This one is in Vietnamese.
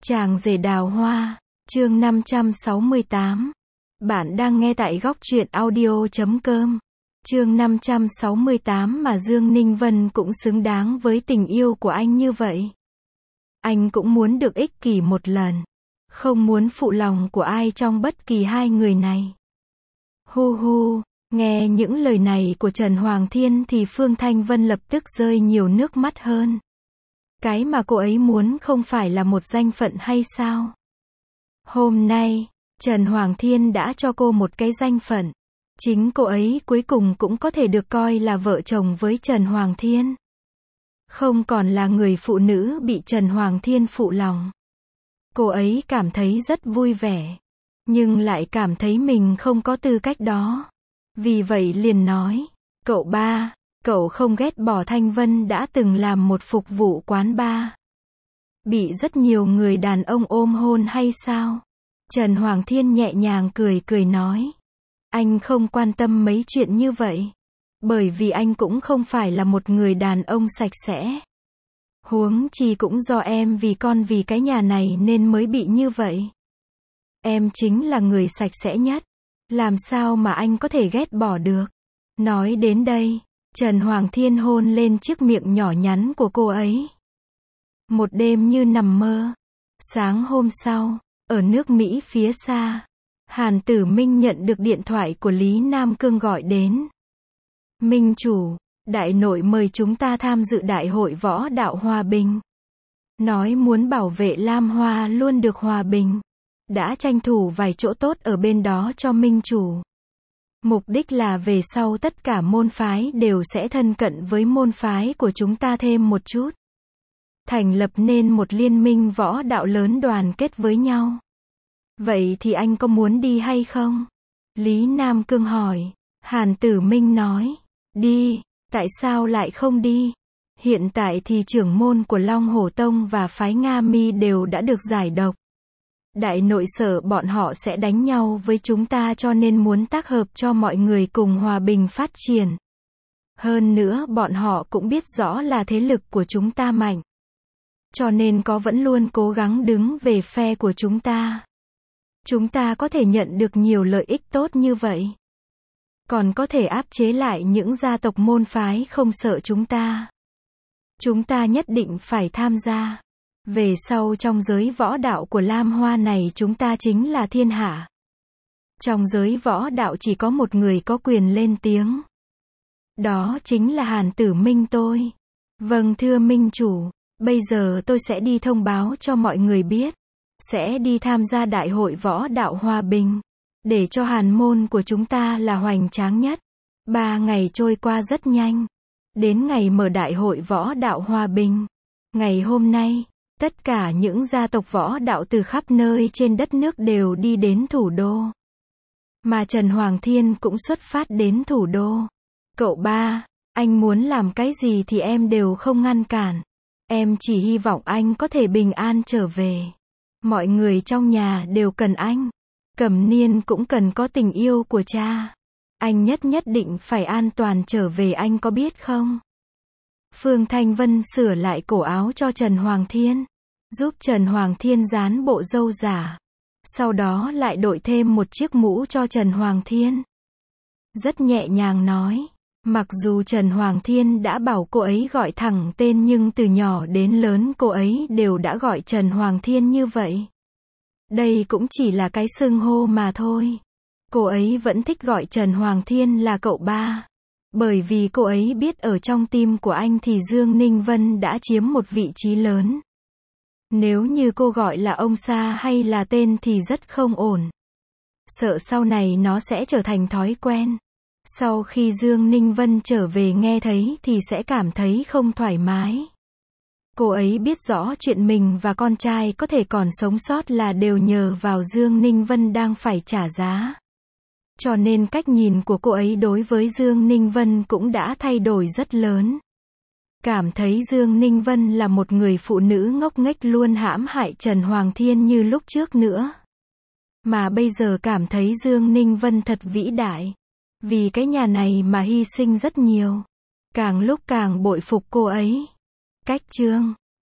Chàng rể đào hoa, chương 568. Bạn đang nghe tại góc truyện audio.com. Chương 568 mà Dương Ninh Vân cũng xứng đáng với tình yêu của anh như vậy. Anh cũng muốn được ích kỷ một lần. Không muốn phụ lòng của ai trong bất kỳ hai người này. Hu hu, nghe những lời này của Trần Hoàng Thiên thì Phương Thanh Vân lập tức rơi nhiều nước mắt hơn. Cái mà cô ấy muốn không phải là một danh phận hay sao? Hôm nay, Trần Hoàng Thiên đã cho cô một cái danh phận. Chính cô ấy cuối cùng cũng có thể được coi là vợ chồng với Trần Hoàng Thiên. Không còn là người phụ nữ bị Trần Hoàng Thiên phụ lòng. Cô ấy cảm thấy rất vui vẻ. Nhưng lại cảm thấy mình không có tư cách đó. Vì vậy liền nói, cậu ba, cậu không ghét bỏ Thanh Vân đã từng làm một phục vụ quán bar. Bị rất nhiều người đàn ông ôm hôn hay sao? Trần Hoàng Thiên nhẹ nhàng cười nói. Anh không quan tâm mấy chuyện như vậy. Bởi vì anh cũng không phải là một người đàn ông sạch sẽ. Huống chi cũng do em vì con vì cái nhà này nên mới bị như vậy. Em chính là người sạch sẽ nhất. Làm sao mà anh có thể ghét bỏ được? Nói đến đây, Trần Hoàng Thiên hôn lên chiếc miệng nhỏ nhắn của cô ấy. Một đêm như nằm mơ. Sáng hôm sau, ở nước Mỹ phía xa, Hàn Tử Minh nhận được điện thoại của Lý Nam Cương gọi đến. Minh chủ, đại nội mời chúng ta tham dự đại hội võ đạo hòa bình. Nói muốn bảo vệ Lam Hoa luôn được hòa bình. Đã tranh thủ vài chỗ tốt ở bên đó cho Minh chủ. Mục đích là về sau tất cả môn phái đều sẽ thân cận với môn phái của chúng ta thêm một chút. Thành lập nên một liên minh võ đạo lớn đoàn kết với nhau. Vậy thì anh có muốn đi hay không? Lý Nam Cương hỏi. Hàn Tử Minh nói. Đi, tại sao lại không đi? Hiện tại thì trưởng môn của Long Hổ Tông và phái Nga Mi đều đã được giải độc. Đại nội sợ bọn họ sẽ đánh nhau với chúng ta cho nên muốn tác hợp cho mọi người cùng hòa bình phát triển. Hơn nữa bọn họ cũng biết rõ là thế lực của chúng ta mạnh. Cho nên vẫn luôn cố gắng đứng về phe của chúng ta. Chúng ta có thể nhận được nhiều lợi ích tốt như vậy. Còn có thể áp chế lại những gia tộc môn phái không sợ chúng ta. Chúng ta nhất định phải tham gia. Về sau trong giới võ đạo của Lam Hoa này chúng ta chính là thiên hạ. Trong giới võ đạo chỉ có một người có quyền lên tiếng. Đó chính là Hàn Tử Minh tôi. Vâng thưa Minh chủ, bây giờ tôi sẽ đi thông báo cho mọi người biết. Sẽ đi tham gia đại hội võ đạo hòa bình. Để cho Hàn môn của chúng ta là hoành tráng nhất. 3 ngày trôi qua rất nhanh. Đến ngày mở đại hội võ đạo hòa bình. Ngày hôm nay, tất cả những gia tộc võ đạo từ khắp nơi trên đất nước đều đi đến thủ đô. Mà Trần Hoàng Thiên cũng xuất phát đến thủ đô. Cậu ba, anh muốn làm cái gì thì em đều không ngăn cản. Em chỉ hy vọng anh có thể bình an trở về. Mọi người trong nhà đều cần anh. Cẩm Niên cũng cần có tình yêu của cha. Anh nhất định phải an toàn trở về anh có biết không? Phương Thanh Vân sửa lại cổ áo cho Trần Hoàng Thiên. Giúp Trần Hoàng Thiên dán bộ râu giả. Sau đó lại đội thêm một chiếc mũ cho Trần Hoàng Thiên. Rất nhẹ nhàng nói. Mặc dù Trần Hoàng Thiên đã bảo cô ấy gọi thẳng tên nhưng từ nhỏ đến lớn cô ấy đều đã gọi Trần Hoàng Thiên như vậy. Đây cũng chỉ là cái xưng hô mà thôi. Cô ấy vẫn thích gọi Trần Hoàng Thiên là cậu ba. Bởi vì cô ấy biết ở trong tim của anh thì Dương Ninh Vân đã chiếm một vị trí lớn. Nếu như cô gọi là ông Sa hay là tên thì rất không ổn. Sợ sau này nó sẽ trở thành thói quen. Sau khi Dương Ninh Vân trở về nghe thấy thì sẽ cảm thấy không thoải mái. Cô ấy biết rõ chuyện mình và con trai có thể còn sống sót là đều nhờ vào Dương Ninh Vân đang phải trả giá. Cho nên cách nhìn của cô ấy đối với Dương Ninh Vân cũng đã thay đổi rất lớn. Cảm thấy Dương Ninh Vân là một người phụ nữ ngốc nghếch luôn hãm hại Trần Hoàng Thiên như lúc trước nữa. Mà bây giờ cảm thấy Dương Ninh Vân thật vĩ đại. Vì cái nhà này mà hy sinh rất nhiều. Càng lúc càng bội phục cô ấy. Cách chương